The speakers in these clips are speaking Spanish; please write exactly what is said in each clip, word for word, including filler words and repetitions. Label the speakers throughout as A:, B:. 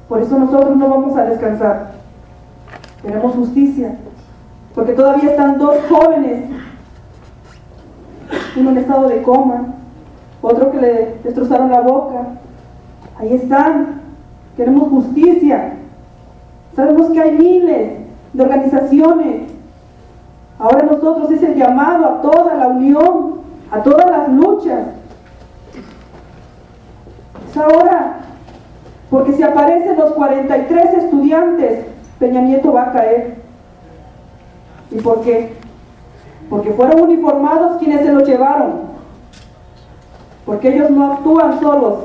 A: Por eso nosotros no vamos a descansar. Queremos justicia, porque todavía están dos jóvenes, uno en estado de coma, otro que le destrozaron la boca. Ahí están. Queremos justicia. Sabemos que hay miles de organizaciones. Ahora nosotros es el llamado a toda la unión, a todas las luchas. Es ahora, porque si aparecen los cuarenta y tres estudiantes, Peña Nieto va a caer. ¿Y por qué? Porque fueron uniformados quienes se los llevaron. Porque ellos no actúan solos.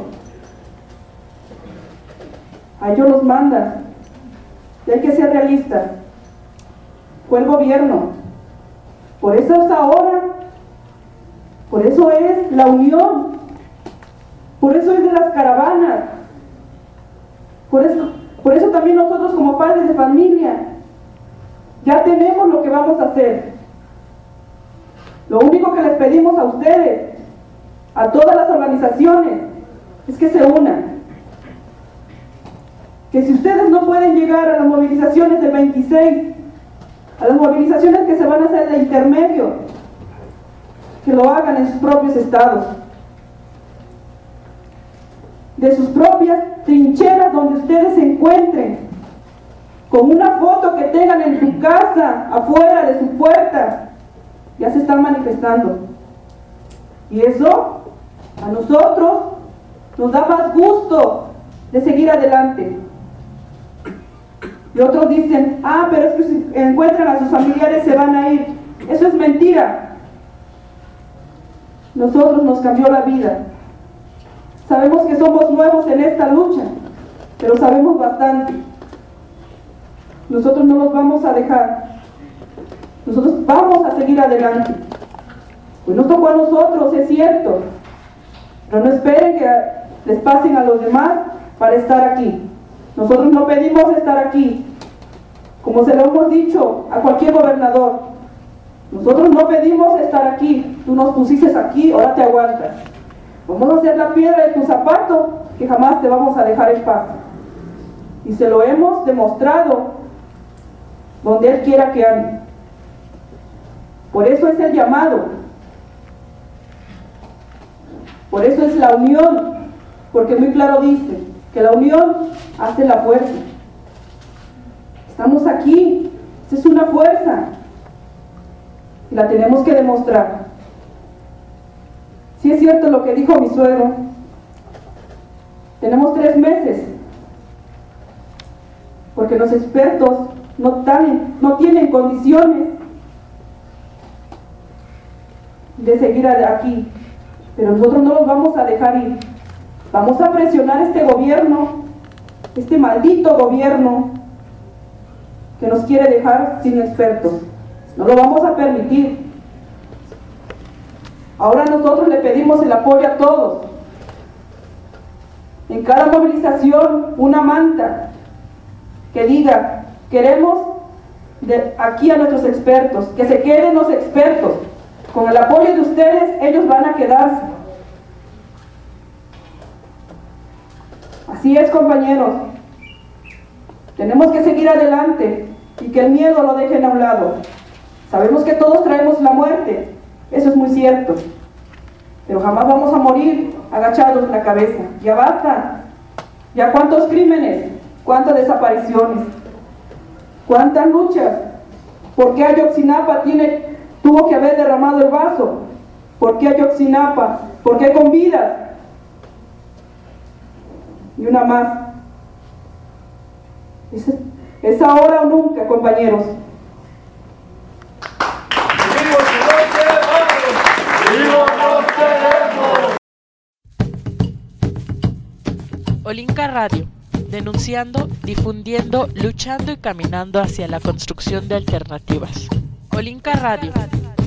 A: A ellos los mandan. Y hay que ser realistas. Fue el gobierno. Por eso es ahora. Por eso es la unión. Por eso es de las caravanas. Por eso, por eso también nosotros como padres de familia ya tenemos lo que vamos a hacer. Lo único que les pedimos a ustedes, a todas las organizaciones, es que se unan. Que si ustedes no pueden llegar a las movilizaciones del veintiséis, a las movilizaciones que se van a hacer de intermedio, que lo hagan en sus propios estados, de sus propias trincheras donde ustedes se encuentren, con una foto que tengan en su casa, afuera de su puerta, ya se están manifestando. Y eso a nosotros nos da más gusto de seguir adelante. Y otros dicen, ah, pero es que si encuentran a sus familiares se van a ir. Eso es mentira. Nosotros nos cambió la vida. Sabemos que somos nuevos en esta lucha, pero sabemos bastante. Nosotros no nos vamos a dejar. Nosotros vamos a seguir adelante. Pues nos tocó a nosotros, es cierto, pero no esperen que les pasen a los demás para estar aquí. Nosotros no pedimos estar aquí, como se lo hemos dicho a cualquier gobernador. Nosotros no pedimos estar aquí. Tú nos pusiste aquí, ahora te aguantas. Vamos a hacer la piedra de tu zapato, que jamás te vamos a dejar en paz. Y se lo hemos demostrado donde Él quiera que ande. Por eso es el llamado. Por eso es la unión, porque muy claro dice que la unión hace la fuerza. Estamos aquí, esta es una fuerza y la tenemos que demostrar. Sí es cierto lo que dijo mi suegro, tenemos tres meses, porque los expertos no, tan, no tienen condiciones de seguir aquí, pero nosotros no los vamos a dejar ir. Vamos a presionar a este gobierno, este maldito gobierno que nos quiere dejar sin expertos. No lo vamos a permitir. Ahora nosotros le pedimos el apoyo a todos. En cada movilización, una manta que diga, queremos de aquí a nuestros expertos, que se queden los expertos. Con el apoyo de ustedes, ellos van a quedarse. Así es, compañeros. Tenemos que seguir adelante y que el miedo lo dejen a un lado. Sabemos que todos traemos la muerte, eso es muy cierto, pero jamás vamos a morir agachados en la cabeza. Ya basta. Ya cuántos crímenes, cuántas desapariciones, cuántas luchas. ¿Por qué Ayotzinapa tiene, tuvo que haber derramado el vaso? ¿Por qué Ayotzinapa? ¿Por qué con vidas? Y una más. Es, es ahora o nunca, compañeros.
B: Olinka Radio, denunciando, difundiendo, luchando y caminando hacia la construcción de alternativas. Olinka Radio.